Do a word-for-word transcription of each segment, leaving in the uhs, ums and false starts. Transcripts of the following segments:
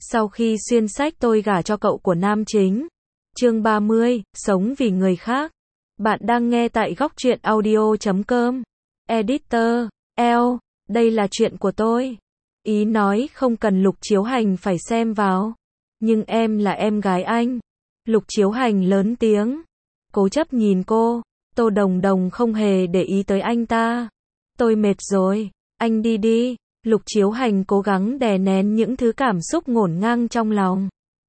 Sau khi xuyên sách tôi gả cho cậu của nam chính. Chương ba mươi, sống vì người khác. Bạn đang nghe tại góc truyện audio chấm com. Editor, L, đây là chuyện của tôi. Ý nói không cần Lục Chiếu Hành phải xem vào. Nhưng em là em gái anh. Lục Chiếu Hành lớn tiếng. Cố chấp nhìn cô. Tô Đồng Đồng không hề để ý tới anh ta. Tôi mệt rồi, anh đi đi. Lục Chiếu Hành cố gắng đè nén những thứ cảm xúc ngổn ngang trong lòng.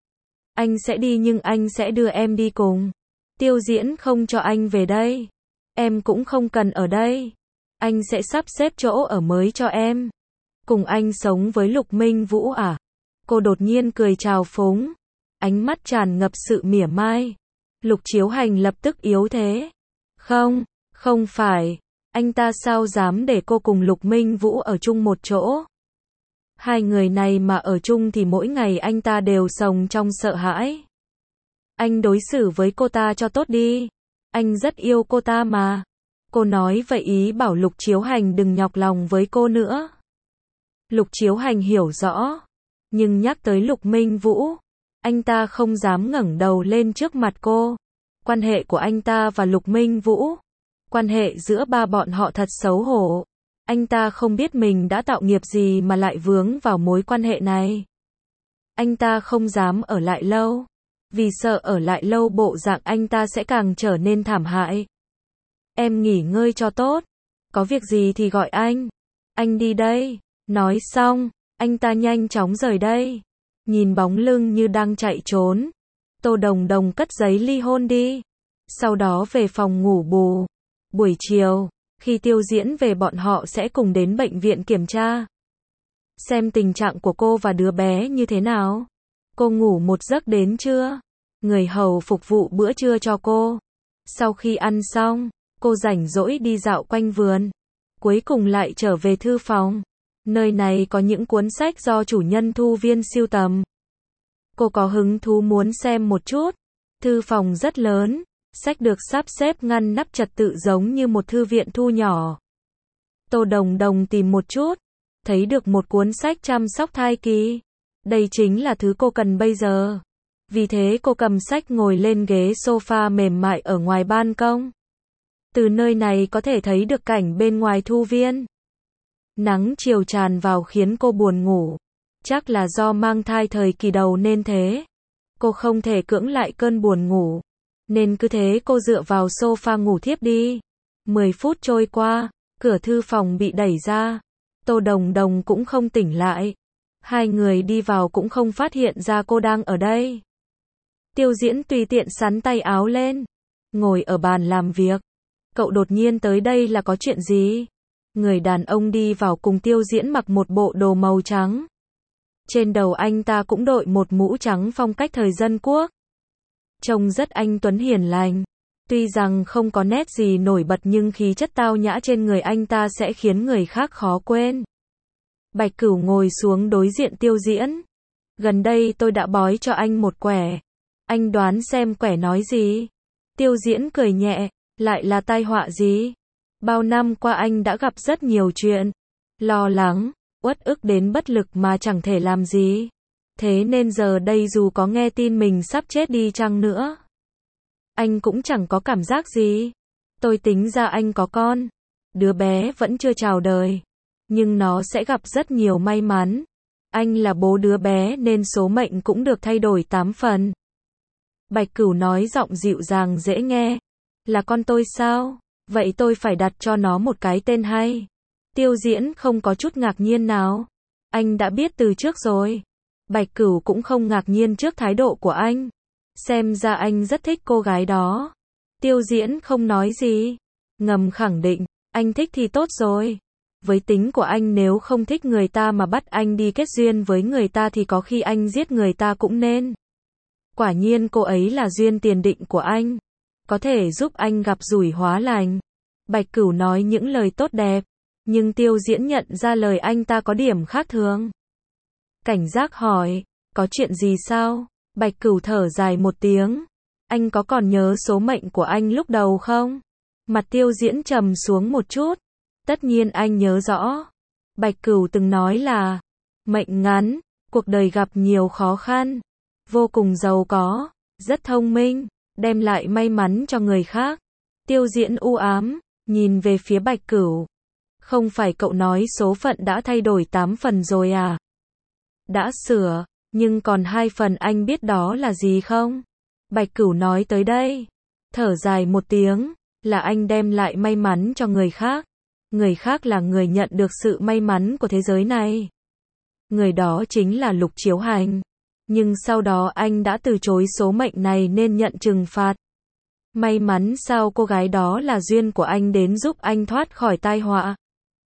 Anh sẽ đi nhưng anh sẽ đưa em đi cùng. Tiêu Diễn không cho anh về đây. Em cũng không cần ở đây. Anh sẽ sắp xếp chỗ ở mới cho em. Cùng anh sống với Lục Minh Vũ à? Cô đột nhiên cười trào phúng. Ánh mắt tràn ngập sự mỉa mai. Lục Chiếu Hành lập tức yếu thế. Không, không phải. Anh ta sao dám để cô cùng Lục Minh Vũ ở chung một chỗ? Hai người này mà ở chung thì mỗi ngày anh ta đều sống trong sợ hãi. Anh đối xử với cô ta cho tốt đi. Anh rất yêu cô ta mà. Cô nói vậy ý bảo Lục Chiếu Hành đừng nhọc lòng với cô nữa. Lục Chiếu Hành hiểu rõ. Nhưng nhắc tới Lục Minh Vũ, anh ta không dám ngẩng đầu lên trước mặt cô. Quan hệ của anh ta và Lục Minh Vũ, quan hệ giữa ba bọn họ thật xấu hổ. Anh ta không biết mình đã tạo nghiệp gì mà lại vướng vào mối quan hệ này. Anh ta không dám ở lại lâu. Vì sợ ở lại lâu bộ dạng anh ta sẽ càng trở nên thảm hại. Em nghỉ ngơi cho tốt. Có việc gì thì gọi anh. Anh đi đây. Nói xong, anh ta nhanh chóng rời đây. Nhìn bóng lưng như đang chạy trốn. Tô Đồng Đồng cất giấy ly hôn đi. Sau đó về phòng ngủ bù. Buổi chiều, khi Tiêu Diễn về bọn họ sẽ cùng đến bệnh viện kiểm tra. Xem tình trạng của cô và đứa bé như thế nào. Cô ngủ một giấc đến trưa. Người hầu phục vụ bữa trưa cho cô. Sau khi ăn xong, cô rảnh rỗi đi dạo quanh vườn. Cuối cùng lại trở về thư phòng. Nơi này có những cuốn sách do chủ nhân Thu Viên sưu tầm. Cô có hứng thú muốn xem một chút. Thư phòng rất lớn. Sách được sắp xếp ngăn nắp trật tự giống như một thư viện thu nhỏ. Tô Đồng Đồng tìm một chút, thấy được một cuốn sách chăm sóc thai kỳ. Đây chính là thứ cô cần bây giờ. Vì thế cô cầm sách ngồi lên ghế sofa mềm mại ở ngoài ban công. Từ nơi này có thể thấy được cảnh bên ngoài thu viên. Nắng chiều tràn vào khiến cô buồn ngủ. Chắc là do mang thai thời kỳ đầu nên thế. Cô không thể cưỡng lại cơn buồn ngủ. Nên cứ thế cô dựa vào sofa ngủ thiếp đi. Mười phút trôi qua, cửa thư phòng bị đẩy ra. Tô Đồng Đồng cũng không tỉnh lại. Hai người đi vào cũng không phát hiện ra cô đang ở đây. Tiêu Diễn tùy tiện xắn tay áo lên. Ngồi ở bàn làm việc. Cậu đột nhiên tới đây là có chuyện gì? Người đàn ông đi vào cùng Tiêu Diễn mặc một bộ đồ màu trắng. Trên đầu anh ta cũng đội một mũ trắng phong cách thời Dân Quốc. Trông rất anh tuấn hiền lành. Tuy rằng không có nét gì nổi bật nhưng khí chất tao nhã trên người anh ta sẽ khiến người khác khó quên. Bạch Cửu ngồi xuống đối diện Tiêu Diễn. Gần đây tôi đã bói cho anh một quẻ. Anh đoán xem quẻ nói gì? Tiêu Diễn cười nhẹ. Lại là tai họa gì? Bao năm qua anh đã gặp rất nhiều chuyện. Lo lắng, uất ức đến bất lực mà chẳng thể làm gì. Thế nên giờ đây dù có nghe tin mình sắp chết đi chăng nữa, anh cũng chẳng có cảm giác gì. Tôi tính ra anh có con. Đứa bé vẫn chưa chào đời. Nhưng nó sẽ gặp rất nhiều may mắn. Anh là bố đứa bé nên số mệnh cũng được thay đổi tám phần. Bạch Cửu nói giọng dịu dàng dễ nghe. Là con tôi sao? Vậy tôi phải đặt cho nó một cái tên hay. Tiêu Diễn không có chút ngạc nhiên nào. Anh đã biết từ trước rồi. Bạch Cửu cũng không ngạc nhiên trước thái độ của anh. Xem ra anh rất thích cô gái đó. Tiêu Diễn không nói gì. Ngầm khẳng định, anh thích thì tốt rồi. Với tính của anh nếu không thích người ta mà bắt anh đi kết duyên với người ta thì có khi anh giết người ta cũng nên. Quả nhiên cô ấy là duyên tiền định của anh. Có thể giúp anh gặp rủi hóa lành. Bạch Cửu nói những lời tốt đẹp. Nhưng Tiêu Diễn nhận ra lời anh ta có điểm khác thường. Cảnh giác hỏi, có chuyện gì sao? Bạch Cửu thở dài một tiếng. Anh có còn nhớ số mệnh của anh lúc đầu không? Mặt Tiêu Diễn trầm xuống một chút. Tất nhiên anh nhớ rõ. Bạch Cửu từng nói là, mệnh ngắn, cuộc đời gặp nhiều khó khăn, vô cùng giàu có, rất thông minh, đem lại may mắn cho người khác. Tiêu Diễn u ám, nhìn về phía Bạch Cửu. Không phải cậu nói số phận đã thay đổi tám phần rồi à? Đã sửa, nhưng còn hai phần anh biết đó là gì không? Bạch Cửu nói tới đây, thở dài một tiếng, là anh đem lại may mắn cho người khác. Người khác là người nhận được sự may mắn của thế giới này. Người đó chính là Lục Chiếu Hành. Nhưng sau đó anh đã từ chối số mệnh này nên nhận trừng phạt. May mắn sao cô gái đó là duyên của anh đến giúp anh thoát khỏi tai họa.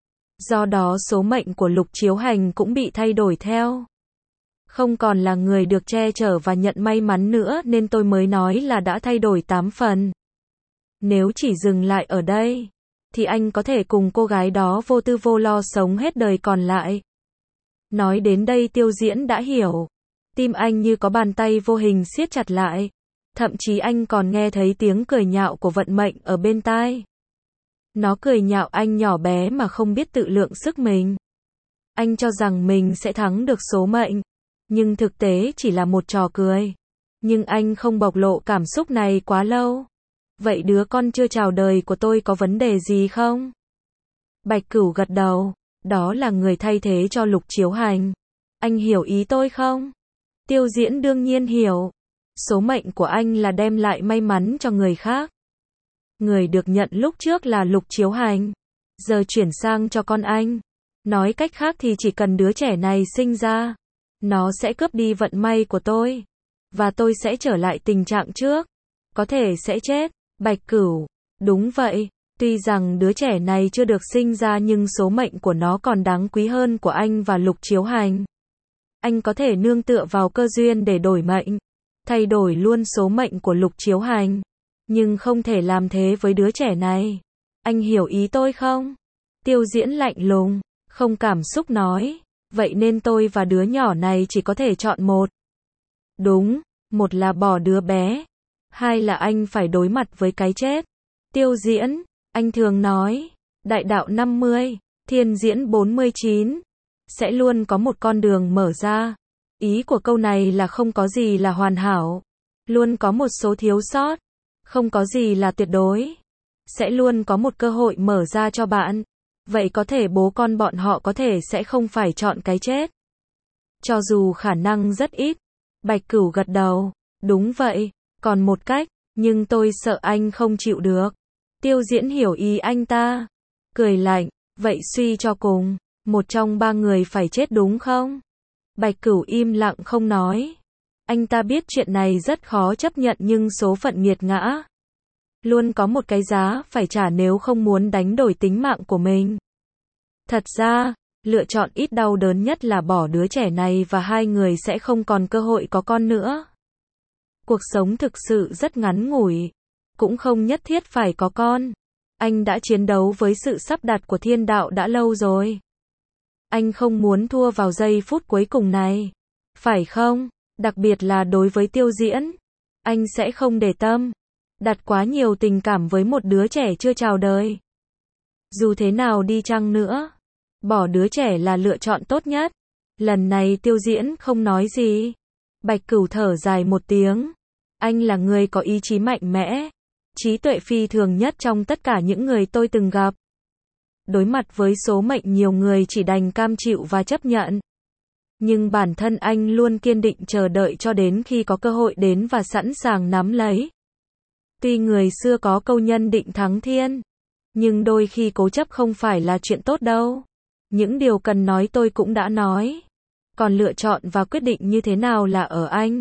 Do đó số mệnh của Lục Chiếu Hành cũng bị thay đổi theo. Không còn là người được che chở và nhận may mắn nữa nên tôi mới nói là đã thay đổi tám phần. Nếu chỉ dừng lại ở đây, thì anh có thể cùng cô gái đó vô tư vô lo sống hết đời còn lại. Nói đến đây Tiêu Diễn đã hiểu. Tim anh như có bàn tay vô hình siết chặt lại. Thậm chí anh còn nghe thấy tiếng cười nhạo của vận mệnh ở bên tai. Nó cười nhạo anh nhỏ bé mà không biết tự lượng sức mình. Anh cho rằng mình sẽ thắng được số mệnh. Nhưng thực tế chỉ là một trò cười. Nhưng anh không bộc lộ cảm xúc này quá lâu. Vậy đứa con chưa chào đời của tôi có vấn đề gì không? Bạch Cửu gật đầu. Đó là người thay thế cho Lục Chiếu Hành. Anh hiểu ý tôi không? Tiêu Diễn đương nhiên hiểu. Số mệnh của anh là đem lại may mắn cho người khác. Người được nhận lúc trước là Lục Chiếu Hành. Giờ chuyển sang cho con anh. Nói cách khác thì chỉ cần đứa trẻ này sinh ra, nó sẽ cướp đi vận may của tôi. Và tôi sẽ trở lại tình trạng trước. Có thể sẽ chết. Bạch Cửu. Đúng vậy. Tuy rằng đứa trẻ này chưa được sinh ra nhưng số mệnh của nó còn đáng quý hơn của anh và Lục Chiếu Hành. Anh có thể nương tựa vào cơ duyên để đổi mệnh. Thay đổi luôn số mệnh của Lục Chiếu Hành. Nhưng không thể làm thế với đứa trẻ này. Anh hiểu ý tôi không? Tiêu Diễn lạnh lùng, không cảm xúc nói. Vậy nên tôi và đứa nhỏ này chỉ có thể chọn một. Đúng, một là bỏ đứa bé. Hai là anh phải đối mặt với cái chết. Tiêu Diễn, anh thường nói, đại đạo năm mươi, thiên diễn bốn mươi chín. Sẽ luôn có một con đường mở ra. Ý của câu này là không có gì là hoàn hảo. Luôn có một số thiếu sót. Không có gì là tuyệt đối. Sẽ luôn có một cơ hội mở ra cho bạn. Vậy có thể bố con bọn họ có thể sẽ không phải chọn cái chết. Cho dù khả năng rất ít. Bạch Cửu gật đầu. Đúng vậy. Còn một cách. Nhưng tôi sợ anh không chịu được. Tiêu Diễn hiểu ý anh ta. Cười lạnh. Vậy suy cho cùng. Một trong ba người phải chết đúng không? Bạch Cửu im lặng không nói. Anh ta biết chuyện này rất khó chấp nhận nhưng số phận nghiệt ngã. Luôn có một cái giá phải trả nếu không muốn đánh đổi tính mạng của mình. Thật ra, lựa chọn ít đau đớn nhất là bỏ đứa trẻ này và hai người sẽ không còn cơ hội có con nữa. Cuộc sống thực sự rất ngắn ngủi. Cũng không nhất thiết phải có con. Anh đã chiến đấu với sự sắp đặt của thiên đạo đã lâu rồi. Anh không muốn thua vào giây phút cuối cùng này. Phải không? Đặc biệt là đối với Tiêu Diễn. Anh sẽ không để tâm. Đặt quá nhiều tình cảm với một đứa trẻ chưa chào đời. Dù thế nào đi chăng nữa. Bỏ đứa trẻ là lựa chọn tốt nhất. Lần này Tiêu Diễn không nói gì. Bạch Cửu thở dài một tiếng. Anh là người có ý chí mạnh mẽ. Trí tuệ phi thường nhất trong tất cả những người tôi từng gặp. Đối mặt với số mệnh nhiều người chỉ đành cam chịu và chấp nhận. Nhưng bản thân anh luôn kiên định chờ đợi cho đến khi có cơ hội đến và sẵn sàng nắm lấy. Tuy người xưa có câu nhân định thắng thiên, nhưng đôi khi cố chấp không phải là chuyện tốt đâu. Những điều cần nói tôi cũng đã nói. Còn lựa chọn và quyết định như thế nào là ở anh.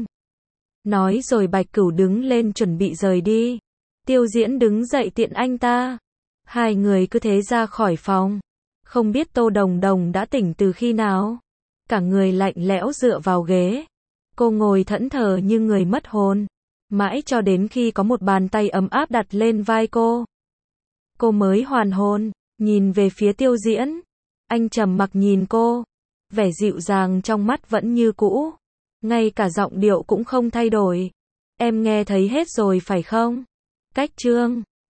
Nói rồi Bạch Cửu đứng lên chuẩn bị rời đi. Tiêu Diễn đứng dậy tiện anh ta. Hai người cứ thế ra khỏi phòng. Không biết Tô Đồng Đồng đã tỉnh từ khi nào. Cả người lạnh lẽo dựa vào ghế. Cô ngồi thẫn thờ như người mất hồn. Mãi cho đến khi có một bàn tay ấm áp đặt lên vai cô. Cô mới hoàn hồn, nhìn về phía Tiêu Diễn. Anh trầm mặc nhìn cô. Vẻ dịu dàng trong mắt vẫn như cũ. Ngay cả giọng điệu cũng không thay đổi. Em nghe thấy hết rồi phải không? Cách chương